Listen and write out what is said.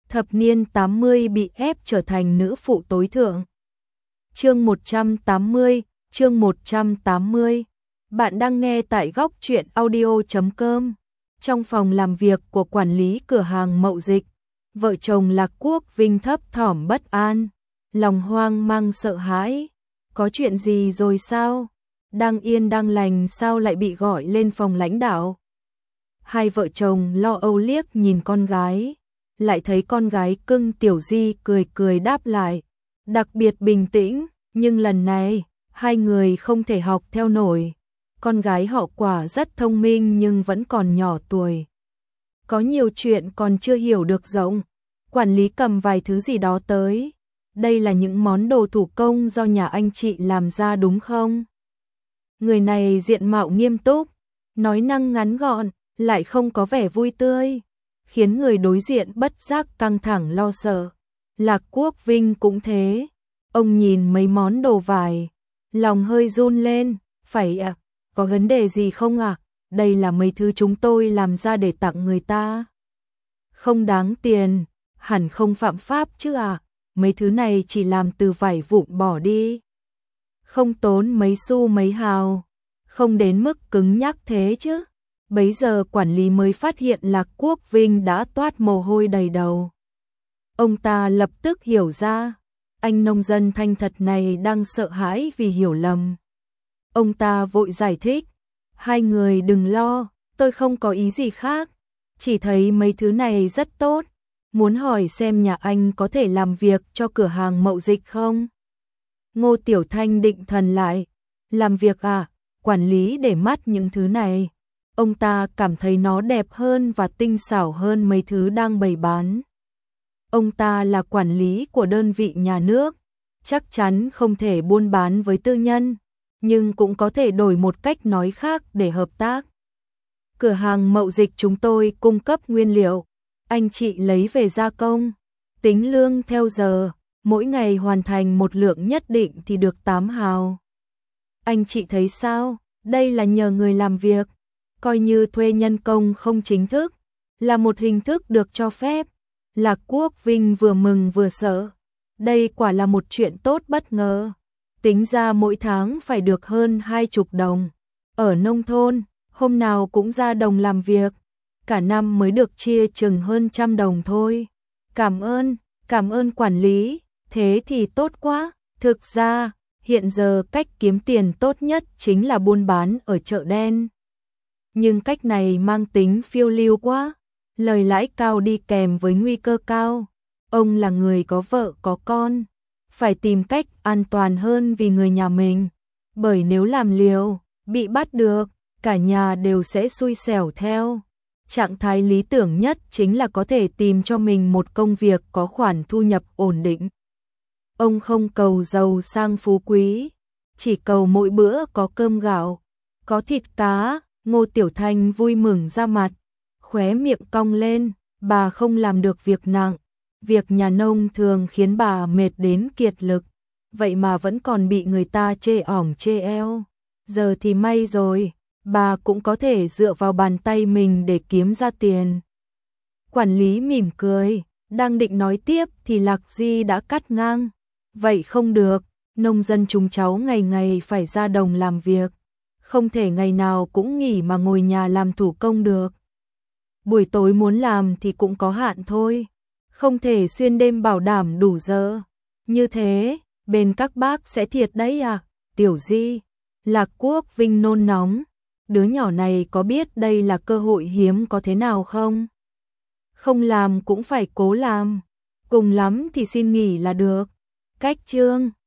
thập niên 80 bị ép trở thành nữ phụ tối thượng. Chương 180, chương 180. Bạn đang nghe tại góc truyện audio.com. Trong phòng làm việc của quản lý cửa hàng Mậu Dịch, vợ chồng Lạc Quốc Vinh thấp thỏm bất an, lòng hoang mang sợ hãi. Có chuyện gì rồi sao? Đang yên đang lành sao lại bị gọi lên phòng lãnh đạo? Hai vợ chồng lo âu liếc nhìn con gái, lại thấy con gái cưng Tiểu Di cười cười đáp lại, đặc biệt bình tĩnh, nhưng lần này, hai người không thể học theo nổi. Con gái họ quả rất thông minh nhưng vẫn còn nhỏ tuổi. Có nhiều chuyện còn chưa hiểu được rộng. Quản lý cầm vài thứ gì đó tới. Đây là những món đồ thủ công do nhà anh chị làm ra đúng không? Người này diện mạo nghiêm túc, nói năng ngắn gọn, lại không có vẻ vui tươi, khiến người đối diện bất giác căng thẳng lo sợ. Lạc Quốc Vinh cũng thế. Ông nhìn mấy món đồ vải, lòng hơi run lên, phải ạ, có vấn đề gì không ạ? Đây là mấy thứ chúng tôi làm ra để tặng người ta. Không đáng tiền, hẳn không phạm pháp chứ ạ, mấy thứ này chỉ làm từ vải vụn bỏ đi. Không tốn mấy xu mấy hào, không đến mức cứng nhắc thế chứ. Bấy giờ quản lý mới phát hiện Lạc Quốc Vinh đã toát mồ hôi đầy đầu. Ông ta lập tức hiểu ra, anh nông dân thanh thật này đang sợ hãi vì hiểu lầm. Ông ta vội giải thích, hai người đừng lo, tôi không có ý gì khác, chỉ thấy mấy thứ này rất tốt, muốn hỏi xem nhà anh có thể làm việc cho cửa hàng Mậu Dịch không? Ngô Tiểu Thanh định thần lại, làm việc à? Quản lý để mắt những thứ này. Ông ta cảm thấy nó đẹp hơn và tinh xảo hơn mấy thứ đang bày bán. Ông ta là quản lý của đơn vị nhà nước, chắc chắn không thể buôn bán với tư nhân, nhưng cũng có thể đổi một cách nói khác để hợp tác. Cửa hàng Mậu Dịch chúng tôi cung cấp nguyên liệu, anh chị lấy về gia công, tính lương theo giờ, mỗi ngày hoàn thành một lượng nhất định thì được 8 hào. Anh chị thấy sao? Đây là nhờ người làm việc, coi như thuê nhân công không chính thức, là một hình thức được cho phép. Lạc Quốc Vinh vừa mừng vừa sợ. Đây quả là một chuyện tốt bất ngờ. Tính ra mỗi tháng phải được hơn 20 đồng. Ở nông thôn, hôm nào cũng ra đồng làm việc, cả năm mới được chia chừng hơn 100 đồng thôi. Cảm ơn quản lý, thế thì tốt quá. Thực ra, hiện giờ cách kiếm tiền tốt nhất chính là buôn bán ở chợ đen. Nhưng cách này mang tính phiêu lưu quá, lời lãi cao đi kèm với nguy cơ cao. Ông là người có vợ có con, phải tìm cách an toàn hơn vì người nhà mình, bởi nếu làm liều, bị bắt được, cả nhà đều sẽ xui xẻo theo. Trạng thái lý tưởng nhất chính là có thể tìm cho mình một công việc có khoản thu nhập ổn định. Ông không cầu giàu sang phú quý, chỉ cầu mỗi bữa có cơm gạo, có thịt cá. Ngô Tiểu Thanh vui mừng ra mặt, khóe miệng cong lên, bà không làm được việc nặng, việc nhà nông thường khiến bà mệt đến kiệt lực, vậy mà vẫn còn bị người ta chê ỏng chê eo. Giờ thì may rồi, bà cũng có thể dựa vào bàn tay mình để kiếm ra tiền. Quản lý mỉm cười, đang định nói tiếp thì Lạc Di đã cắt ngang. Vậy không được, nông dân chúng cháu ngày ngày phải ra đồng làm việc, không thể ngày nào cũng nghỉ mà ngồi nhà làm thủ công được. Buổi tối muốn làm thì cũng có hạn thôi, không thể xuyên đêm bảo đảm đủ giờ. Như thế, bên các bác sẽ thiệt đấy à? Tiểu Di, Lạc Quốc Vinh nôn nóng, đứa nhỏ này có biết đây là cơ hội hiếm có thế nào không? Không làm cũng phải cố làm, cùng lắm thì xin nghỉ là được. Cách chương